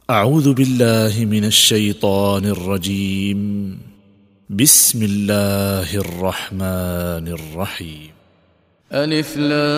أعوذ بالله من الشيطان الرجيم. بسم الله الرحمن الرحيم. ألف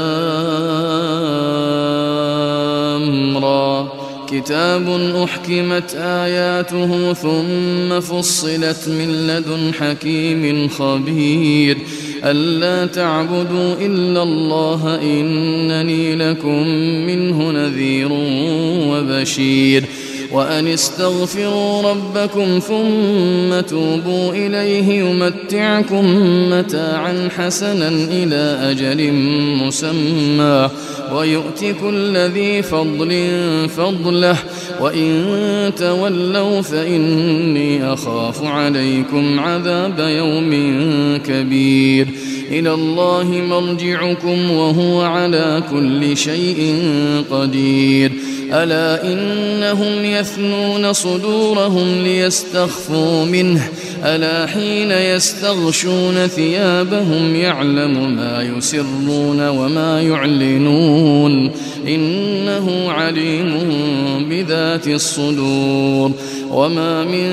لام را كتاب أحكمت آياته ثم فصلت من لدن حكيم خبير ألا تعبدوا إلا الله إنني لكم منه نذير وبشير وأن استغفروا ربكم ثم توبوا إليه يمتعكم متاعا حسنا إلى أجل مسمى ويؤت كل ذي فضل فضله وإن تولوا فإني أخاف عليكم عذاب يوم كبير إلى الله مرجعكم وهو على كل شيء قدير ألا إنهم يثنون صدورهم ليستخفوا منه ألا حين يستغشون ثيابهم يعلم ما يسرون وما يعلنون إنه عليم بذات الصدور وما من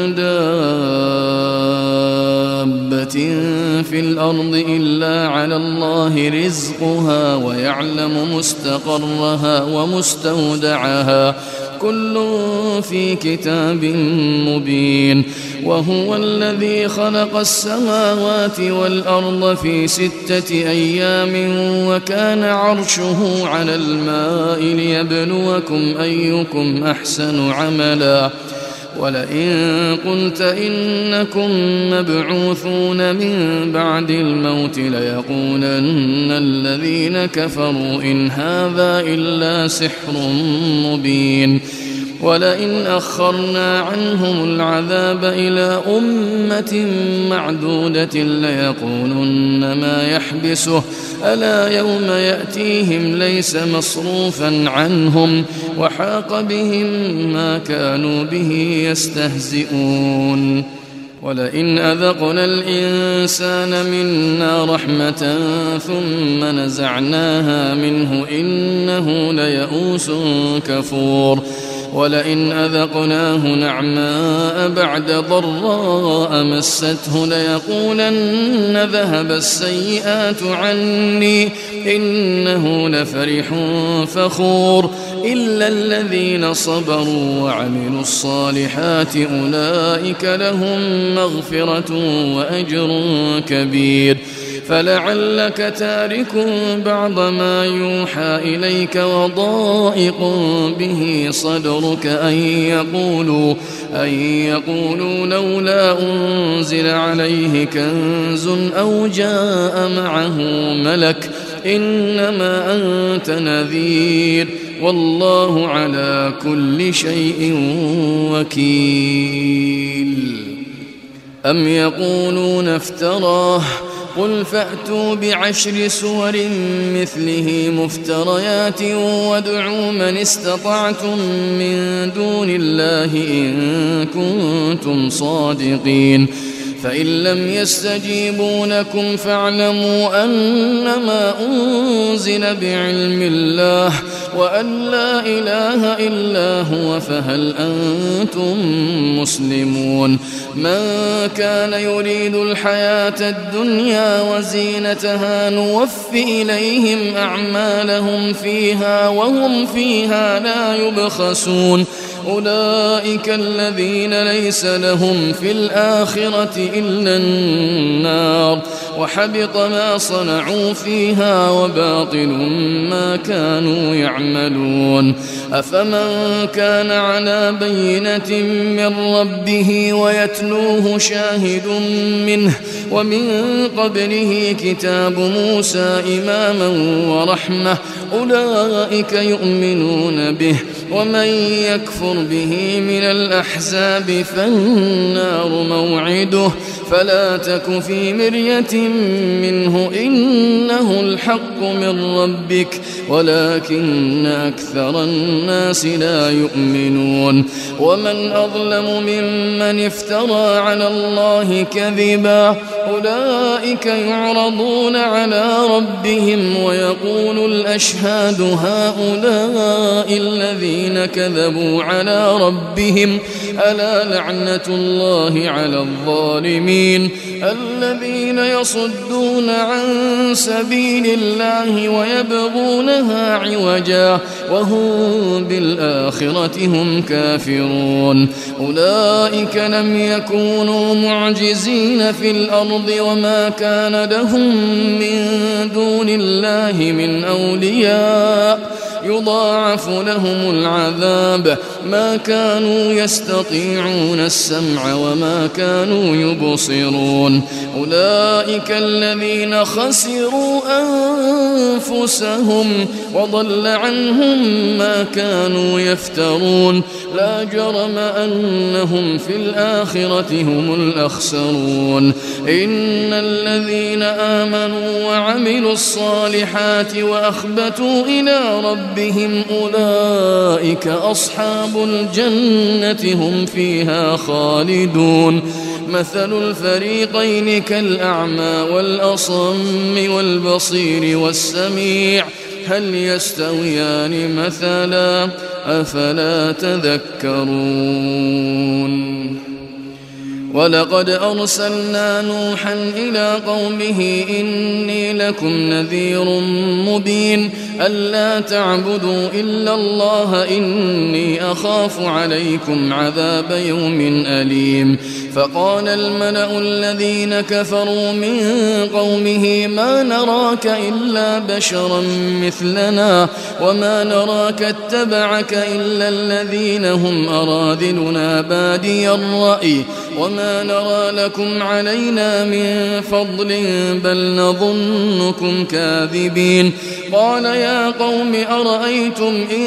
دابة في الأرض إلا على الله رزقها ويعلم مستقرها ومستودعها كل في كتاب مبين وهو الذي خلق السماوات والأرض في 6 أيام وكان عرشه على الماء ليبلوكم أيكم أحسن عملا ولئن قلت إنكم مبعوثون من بعد الموت ليقولن الذين كفروا إن هذا إلا سحر مبين ولئن أخرنا عنهم العذاب إلى أمة معدودة ليقولن ما يحبسه ألا يوم يأتيهم ليس مصروفا عنهم وحاق بهم ما كانوا به يستهزئون ولئن أذقنا الإنسان منا رحمة ثم نزعناها منه إنه ليئوس كفور ولئن أذقناه نعماء بعد ضراء مسته ليقولن ذهب السيئات عني إنه لفرح فخور إلا الذين صبروا وعملوا الصالحات أولئك لهم مغفرة وأجر كبير فلعلك تارك بعض ما يوحى إليك وضائق به صدرك أن يقولوا لولا أنزل عليه كنز أو جاء معه ملك إنما أنت نذير والله على كل شيء وكيل أم يقولون افتراه قل فأتوا ب10 سور مثله مفتريات وادعوا من استطعتم من دون الله إن كنتم صادقين فإن لم يستجيبوا لكم فاعلموا أنما أنزل بعلم الله وأن لا إله إلا هو فهل أنتم مسلمون من كان يريد الحياة الدنيا وزينتها نوفي إليهم أعمالهم فيها وهم فيها لا يبخسون أولئك الذين ليس لهم في الآخرة إلا النار وحبط ما صنعوا فيها وباطل ما كانوا يعملون أفمن كان على بينة من ربه ويتلوه شاهد منه ومن قبله كتاب موسى إماما ورحمة أولئك يؤمنون به ومن يكفر به من الأحزاب فالنار موعده فلا تك في مرية بينة منه إنه الحق من ربك ولكن أكثر الناس لا يؤمنون ومن أظلم ممن افترى على الله كذبا أولئك يعرضون على ربهم ويقول الأشهاد هؤلاء الذين كذبوا على ربهم ألا لعنة الله على الظالمين الذين يصدون عن سبيل الله ويبغونها عوجا وهم بالآخرة هم كافرون أولئك لم يكونوا معجزين في الأرض وما كان لهم من دون الله من أولياء يضاعف لهم العذاب ما كانوا يستطيعون السمع وما كانوا يبصرون أولئك الذين خسروا أنفسهم وضل عنهم ما كانوا يفترون لا جرم أنهم في الآخرة هم الأخسرون إن الذين آمنوا وعملوا الصالحات وأخبتوا إلى ربهم أولئك أصحاب الجنة هم فيها خالدون مثل الفريقين كالأعمى والأصم والبصير والسميع هل يستويان مثلا أفلا تذكرون ولقد أرسلنا نوحا إلى قومه إني لكم نذير مبين ألا تعبدوا إلا الله إني أخاف عليكم عذاب يوم أليم فقال الملأ الذين كفروا من قومه ما نراك إلا بشرا مثلنا وما نراك اتبعك إلا الذين هم أراذلنا بادي الرأي وما نرى لكم علينا من فضل بل نظنكم كاذبين قال يا قوم أرأيتم إن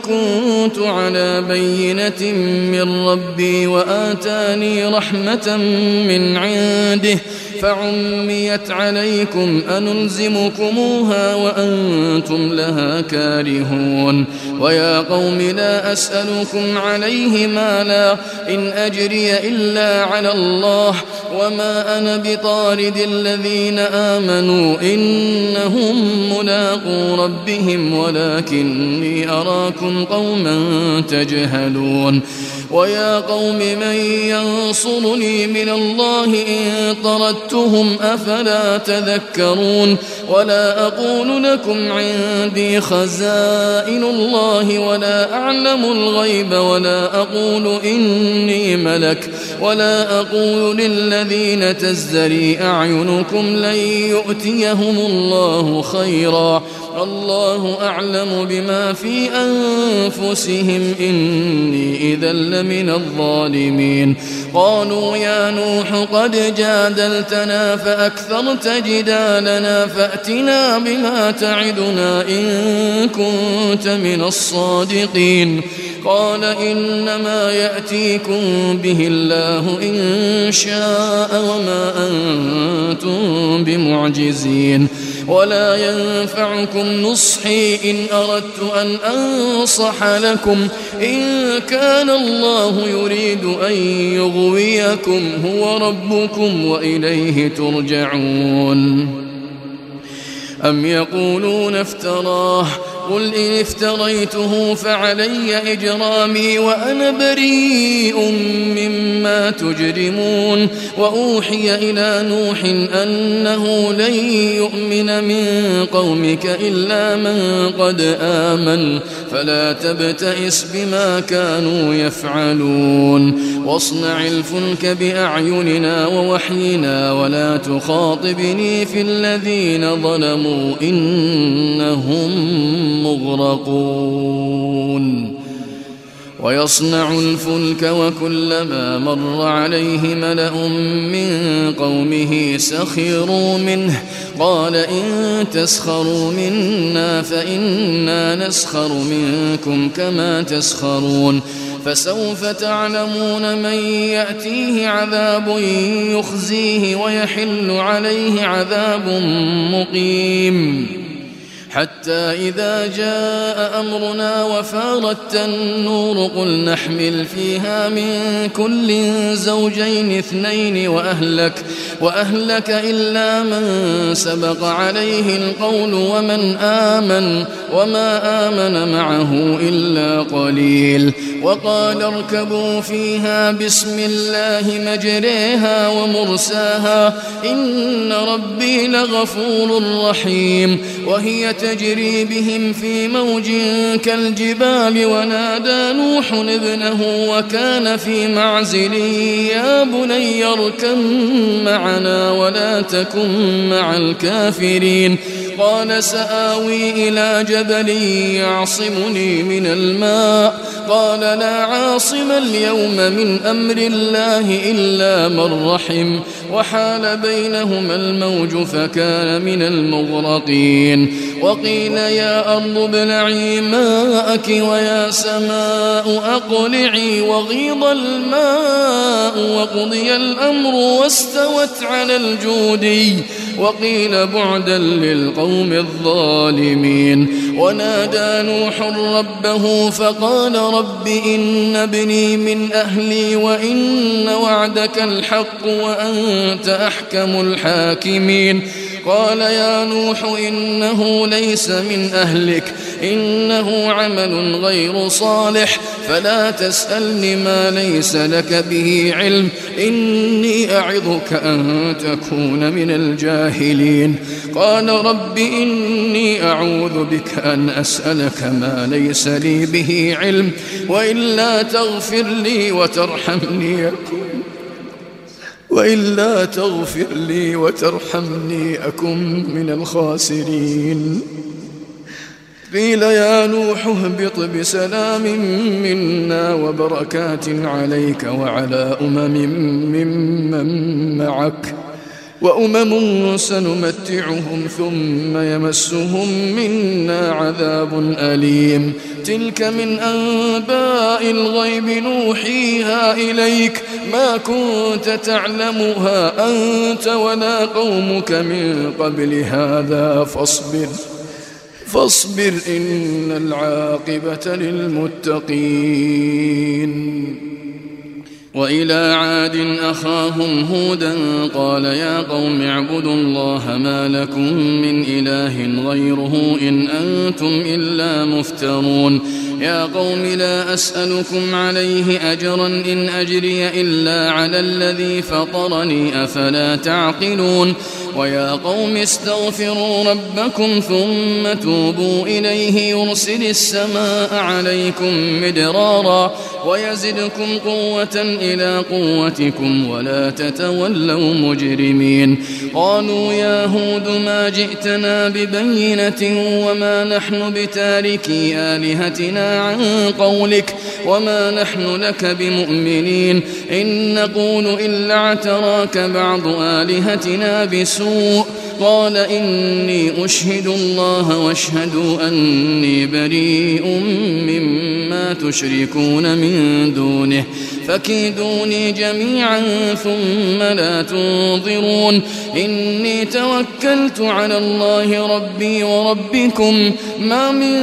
كنت على بينة من ربي وآتاني رحمة من عنده فعميت عليكم أنلزمكموها وأنتم لها كارهون ويا قوم لا أسألكم عليه مالا إن أجري إلا على الله وما أنا بطارد الذين آمنوا إنهم ملاقو ربهم ولكني أراكم قوما تجهلون ويا قوم من ينصرني من الله إن طردتهم أفلا تذكرون ولا أقول لكم عندي خزائن الله ولا أعلم الغيب ولا أقول إني ملك ولا أقول للذين تزدري أعينكم لن يؤتيهم الله خيرا الله أعلم بما في أنفسهم إني إذا لمن الظالمين قالوا يا نوح قد جادلتنا فأكثرت جدالنا فأتنا بما تعدنا إن كنت من الصادقين قال إنما يأتيكم به الله إن شاء وما أنتم بمعجزين ولا ينفعكم نصحي إن أردت أن أنصح لكم إن كان الله يريد أن يغويكم هو ربكم وإليه ترجعون أم يقولون افتراه قل إن افتريته فعلي إجرامي وأنا بريء مما تجرمون وأوحي إلى نوح أنه لن يؤمن من قومك إلا من قد آمن فلا تبتئس بما كانوا يفعلون واصنع الفلك بأعيننا ووحينا ولا تخاطبني في الذين ظلموا إنهم مغرقون ويصنع الفلك وكلما مر عليه ملأ من قومه سخروا منه قال إن تسخروا منا فإنا نسخر منكم كما تسخرون فسوف تعلمون من يأتيه عذاب يخزيه ويحل عليه عذاب مقيم حتى إذا جاء أمرنا وفارت النور قل نحمل فيها من كل زوجين اثنين وأهلك إلا من سبق عليه القول وما آمن معه إلا قليل وقال اركبوا فيها بسم الله مجريها ومرساها إن ربي لغفور رحيم وهي تجري بهم في موج كالجبال ونادى نوح ابنه وكان في معزل يا بني اركب معنا ولا تكن مع الكافرين قال سآوي إلى جبل يعصمني من الماء قال لا عاصم اليوم من أمر الله إلا من رحم وحال بينهما الموج فكان من المغرقين وقيل يا أرض ابلعي ماءك ويا سماء أقلعي وغيض الماء وقضي الأمر واستوت على الجودي وقيل بعدا للقوم الظالمين ونادى نوح ربه فقال رب إن ابني من أهلي وإن وعدك الحق وأنت أحكم الحاكمين قال يا نوح إنه ليس من أهلك إنه عمل غير صالح فلا تسألني ما ليس لك به علم إني أعظك أن تكون من الجاهلين قال رب إني أعوذ بك أن أسألك ما ليس لي به علم وإلا تغفر لي وترحمني أكن من الخاسرين قيل يا نوح اهبط بسلام منا وبركات عليك وعلى ممن معك وأمم سنمتعهم ثم يمسهم منا عذاب أليم تلك من أنباء الغيب نوحيها إليك ما كنت تعلمها أنت ولا قومك من قبل هذا فاصبر إن العاقبة للمتقين وإلى عاد أخاهم هودا قال يا قوم اعبدوا الله ما لكم من إله غيره إن أنتم إلا مفترون يا قوم لا أسألكم عليه أجرا إن أجري إلا على الذي فطرني أفلا تعقلون ويا قوم استغفروا ربكم ثم توبوا إليه يرسل السماء عليكم مدرارا ويزدكم قوة إلى قوتكم ولا تتولوا مجرمين قالوا يا هود ما جئتنا ببينة وما نحن بتاركي آلهتنا عن قولك وما نحن لك بمؤمنين إن نقول إلا اعتراك بعض آلهتنا بسوء قال إني أشهد الله واشهدوا أني بريء مما تشركون من دونه فكيدوني جميعا ثم لا تنظرون إني توكلت على الله ربي وربكم ما من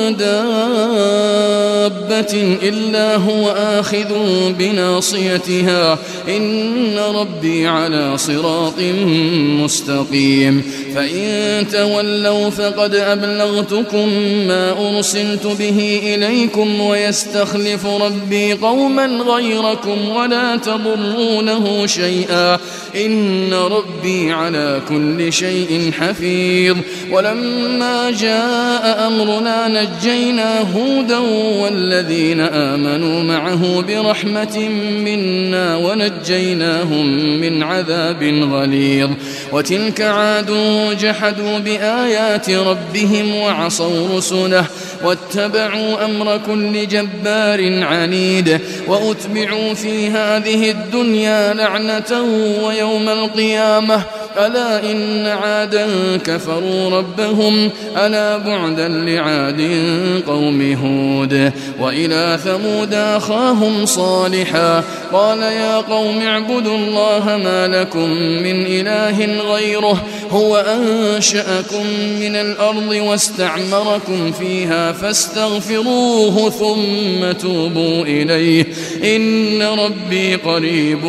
دابة إلا هو آخذ بناصيتها إن ربي على صراط مستقيم فإن تولوا فقد أبلغتكم ما أرسلت به إليكم ويستخلف ربي قوما غيركم ولا تضرونه شيئا إن ربي على كل شيء حفيظ ولما جاء أمرنا نجينا هودا والذين آمنوا معه برحمة منا ونجيناهم من عذاب غليظ وتلك عاد وعاد جحدوا بآيات ربهم وعصوا رسله واتبعوا أمر كل جبار عنيد وأتبعوا في هذه الدنيا لعنة ويوم القيامة ألا إن عادا كفروا ربهم ألا بعدا لعاد قوم هود. وإلى ثمود أخاهم صالحا قال يا قوم اعبدوا الله ما لكم من إله غيره هو أنشأكم من الأرض واستعمركم فيها فاستغفروه ثم توبوا إليه إن ربي قريب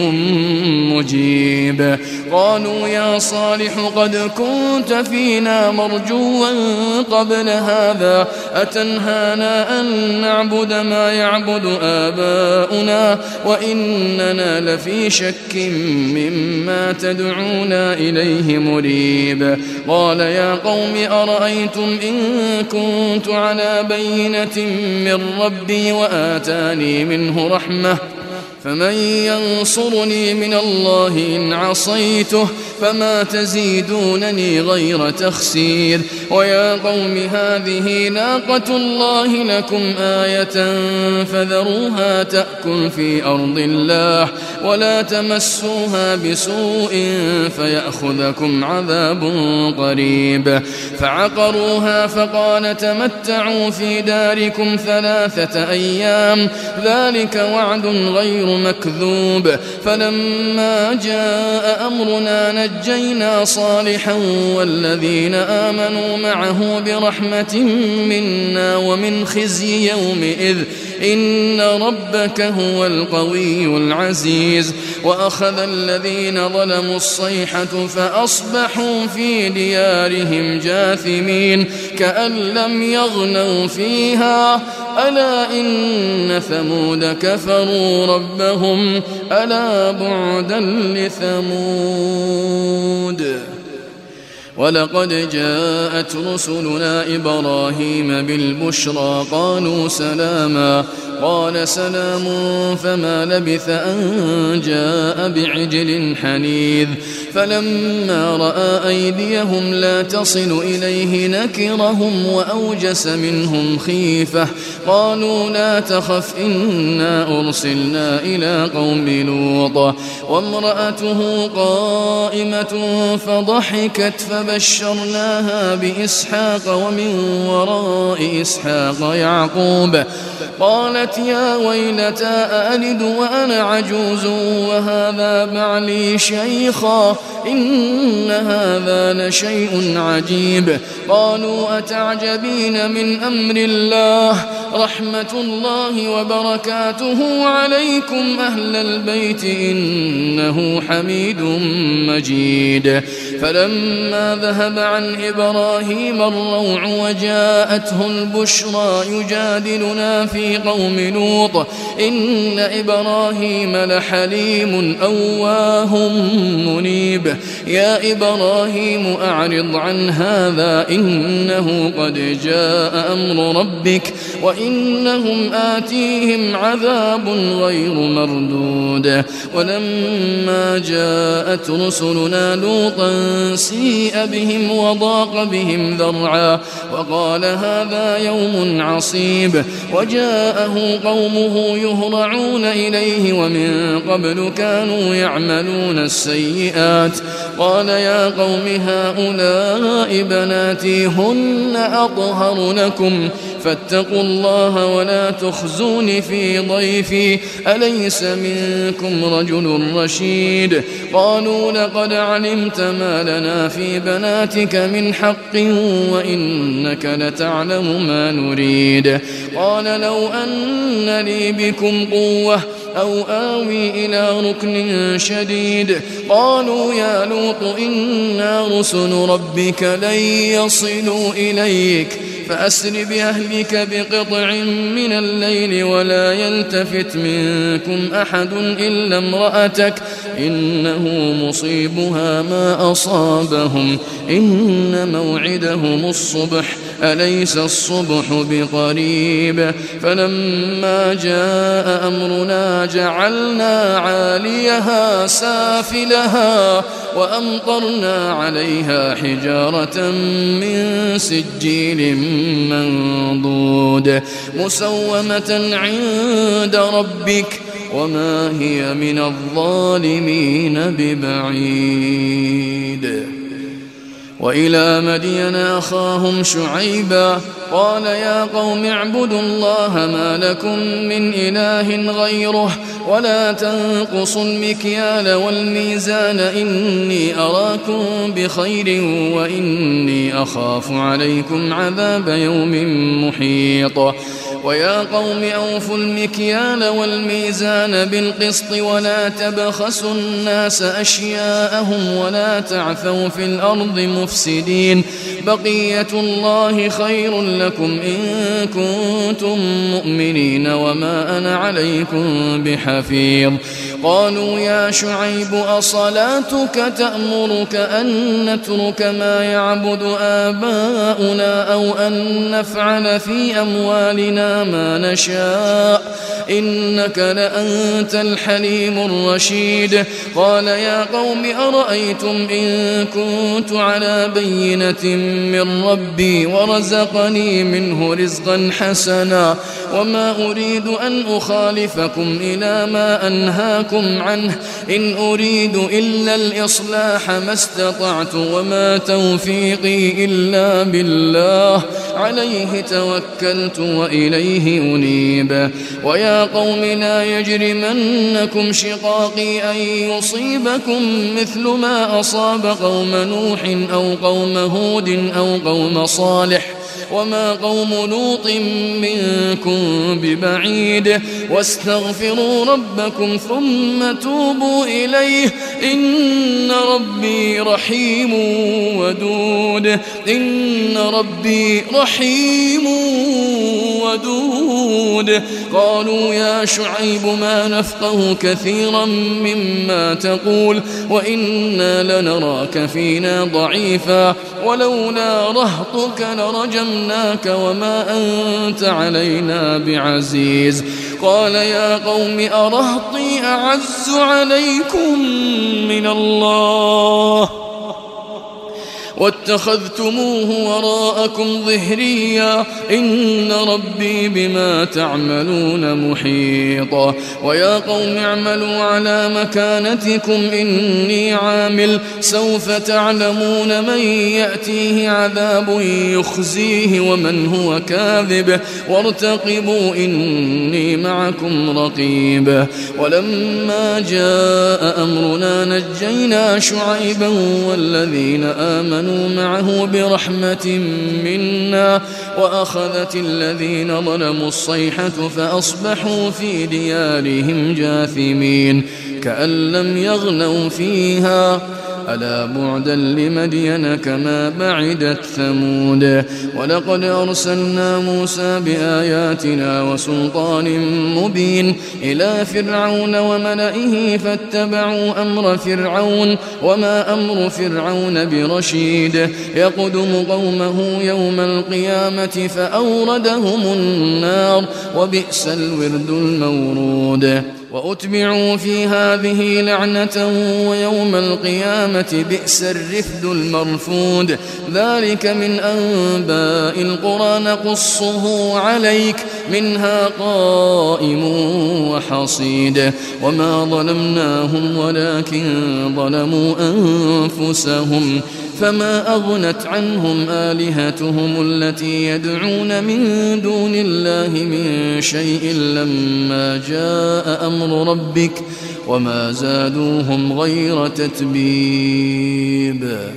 مجيب. قالوا يا صالح قد كنت فينا مرجوا قبل هذا أتنهانا أن نعبد ما يعبد آباؤنا وإننا لفي شك مما تدعونا إليه مريب. قال يا قوم أرأيتم إن كنت على بينة من ربي وآتاني منه رحمة فمن ينصرني من الله إن عصيته فما تزيدونني غير تخسير. ويا قوم هذه ناقة الله لكم آية فذروها تأكل في أرض الله ولا تمسوها بسوء فيأخذكم عذاب قريب. فعقروها فقال تمتعوا في داركم 3 أيام ذلك وعد غير مكذوب. فلما جاء أمرنا نجينا صالحا والذين آمنوا معه برحمة منا ومن خزي يومئذ إن ربك هو القوي العزيز. وأخذ الذين ظلموا الصيحة فأصبحوا في ديارهم جاثمين كأن لم يغنوا فيها ألا إن ثمود كفروا ربهم ألا بعدا لثمود. ولقد جاءت رسلنا إبراهيم بالبشرى قالوا سلاما قال سلام فما لبث أن جاء بعجل حنيذ. فلما رأى أيديهم لا تصل إليه نكرهم وأوجس منهم خيفة قالوا لا تخف إنا أرسلنا إلى قوم لوط وامرأته قائمة فضحكت فبشرناها بإسحاق ومن وراء إسحاق يعقوب. قالت يا ويلتى أألد وأنا عجوز وهذا بعلي شيخا إن هذا لشيء عجيب. قالوا أتعجبين من أمر الله رحمة الله وبركاته عليكم أهل البيت إنه حميد مجيد. فلما ذهب عن إبراهيم الروع وجاءته البشرى يجادلنا في قوم لوط إن إبراهيم لحليم أواه منيب. يا إبراهيم أعرض عن هذا إنه قد جاء أمر ربك وإنهم آتيهم عذاب غير مردود. ولما جاءت رسلنا لوطا سيء بهم وضاق بهم ذرعا وقال هذا يوم عصيب. وجاءه قومه يهرعون إليه ومن قبل كانوا يعملون السيئات. قال يا قوم هؤلاء بناتي هن أطهر لكم فاتقوا الله ولا تخزون في ضيفي أليس منكم رجل رشيد. قالوا لقد علمت ما لنا في بناتك من حق وإنك لتعلم ما نريد. قال لو أن لي بكم قوة أو آوي إلى ركن شديد. قالوا يا لوط إنا رسل ربك لن يصلوا إليك فأسر بأهلك بقطع من الليل ولا يلتفت منكم أحد إلا امرأتك إنه مصيبها ما أصابهم إن موعدهم الصبح أليس الصبح بقريب. فلما جاء أمرنا جعلنا عاليها سافلها وأمطرنا عليها حجارة من سجيل منضود مسومة عند ربك وما هي من الظالمين ببعيد. وإلى مدين أخاهم شعيبا قال يا قوم اعبدوا الله ما لكم من إله غيره ولا تنقصوا المكيال والميزان إني أراكم بخير وإني أخاف عليكم عذاب يوم محيط. ويا قوم أوفوا المكيال والميزان بالقسط ولا تبخسوا الناس أشياءهم ولا تعثوا في الأرض مفسدين بقية الله خير لكم إن كنتم مؤمنين وما أنا عليكم بحفيظ. قالوا يا شعيب أصلاتك تأمرك أن نترك ما يعبد آباؤنا أو أن نفعل في أموالنا ما نشاء إنك لأنت الحليم الرشيد. قال يا قوم أرأيتم إن كنت على بينة من ربي ورزقني منه رزقا حسنا وما أريد أن أخالفكم إلى ما أنهاكم عنه إن أريد إلا الإصلاح ما استطعت وما توفيقي إلا بالله عليه توكلت وإليه أنيب. ويا قوم لا يجرمنكم شقاقي أن يصيبكم مثل ما أصاب قوم نوح أو قوم هود أو قوم صالح وما قوم لوط منكم ببعيد واستغفروا ربكم ثم توبوا إليه إن ربي رحيم ودود. إن ربي رحيم ودود. قالوا يا شعيب ما نفقه كثيرا مما تقول وإنا لنراك فينا ضعيفا ولولا رهطك لرجمناك وما أنت علينا بعزيز. قال يا قوم أرهطي أعز عليكم من الله واتخذتموه وراءكم ظهريا إن ربي بما تعملون محيط. ويا قوم اعملوا على مكانتكم إني عامل سوف تعلمون من يأتيه عذاب يخزيه ومن هو كاذب وارتقبوا إني معكم رقيب. ولما جاء أمرنا نجينا شعيبا والذين آمنوا معه برحمة منا وأخذت الذين ظلموا الصيحة فأصبحوا في ديارهم جاثمين كأن لم يغنوا فيها ألا بعدا لمدين كما بعدت ثمود. ولقد أرسلنا موسى بآياتنا وسلطان مبين إلى فرعون وملئه فاتبعوا أمر فرعون وما أمر فرعون برشيد يقدم قومه يوم القيامة فأوردهم النار وبئس الورد المورود. وأتبعوا في هذه لعنة ويوم القيامة بئس الرفد المرفود. ذلك من أنباء القرى نقصه عليك منها قائم وحصيد. وما ظلمناهم ولكن ظلموا أنفسهم فما أغنت عنهم آلهتهم التي يدعون من دون الله من شيء لما جاء أمر ربك وما زادوهم غير تتبيب.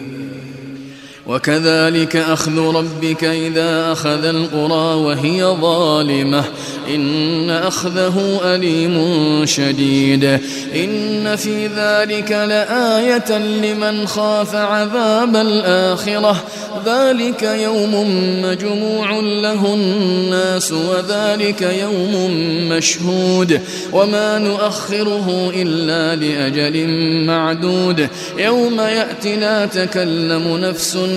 وكذلك أخذ ربك إذا أخذ القرى وهي ظالمة إن أخذه أليم شديد. إن في ذلك لآية لمن خاف عذاب الآخرة ذلك يوم مجموع له الناس وذلك يوم مشهود وما نؤخره إلا لأجل معدود. يوم يأتي لا تكلم نفس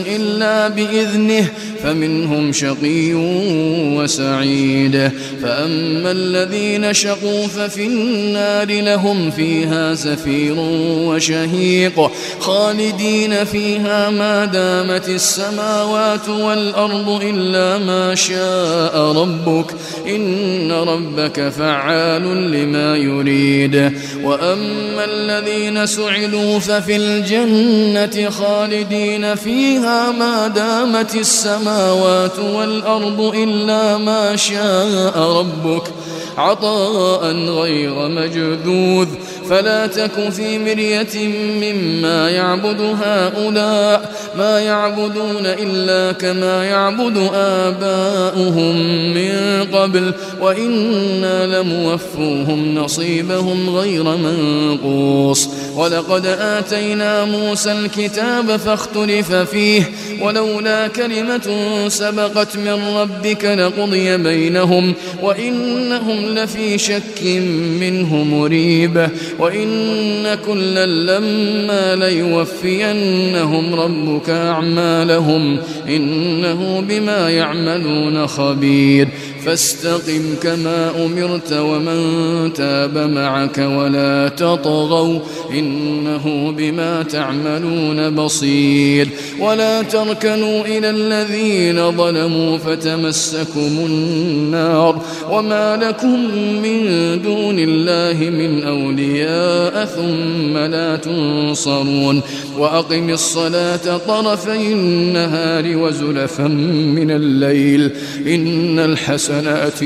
إلا بإذنه فمنهم شقي وسعيد. فأما الذين شقوا ففي النار لهم فيها زفير وشهيق خالدين فيها ما دامت السماوات والأرض إلا ما شاء ربك إن ربك فعال لما يريد. وأما الذين سعدوا ففي الجنة خالدين فيها ما دامت السماوات والأرض إلا ما شاء ربك عطاء غير مجذوذ. فلا تك في مرية مما يعبد هؤلاء ما يعبدون إلا كما يعبد آباؤهم من قبل وإنا لموفوهم نصيبهم غير منقوص. ولقد آتينا موسى الكتاب فاختلف فيه ولولا كلمة سبقت من ربك لقضي بينهم وإنهم لفي شك منه مريب. وإن كلا لما ليوفينهم ربك أعمالهم إنه بما يعملون خبير. فاستقم كما أمرت ومن تاب معك ولا تطغوا إنه بما تعملون بصير. ولا تركنوا إلى الذين ظلموا فتمسكم النار وما لكم من دون الله من أولياء ثم لا تنصرون. وأقم الصلاة طرفي النهار وزلفا من الليل إن الحسنات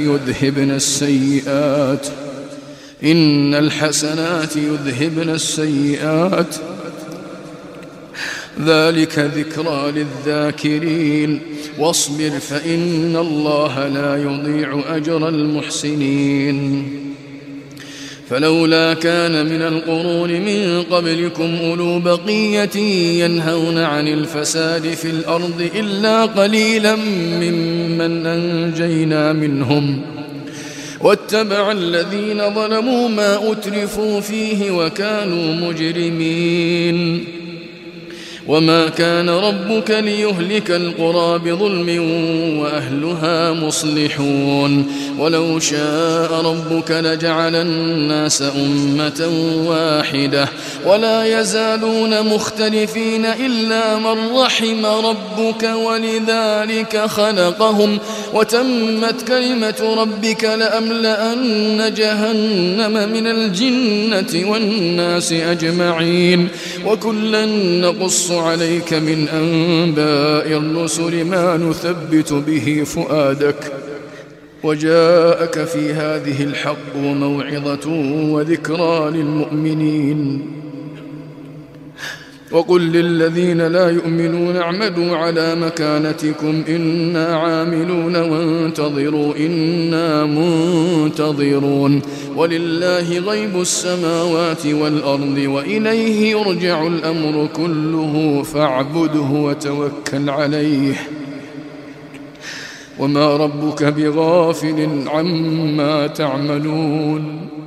يذهبن السيئات ذلك ذكرى للذاكرين. واصبر فإن الله لا يضيع أجر المحسنين. فلولا كان من القرون من قبلكم أولو بقية ينهون عن الفساد في الأرض إلا قليلا ممن أنجينا منهم واتبع الذين ظلموا ما أترفوا فيه وكانوا مجرمين. وما كان ربك ليهلك القرى بظلم وأهلها مصلحون. ولو شاء ربك لجعل الناس أمة واحدة ولا يزالون مختلفين إلا من رحم ربك ولذلك خلقهم وتمت كلمة ربك لأملأن جهنم من الجنة والناس أجمعين. وكلا نقص عليك من أنباء الرسل ما نثبت به فؤادك وجاءك في هذه الحق وموعظة وذكرى للمؤمنين. وقل للذين لا يؤمنون اعملوا على مكانتكم إنا عاملون وانتظروا إنا منتظرون. ولله غيب السماوات والأرض وإليه يرجع الأمر كله فاعبده وتوكل عليه وما ربك بغافل عما تعملون.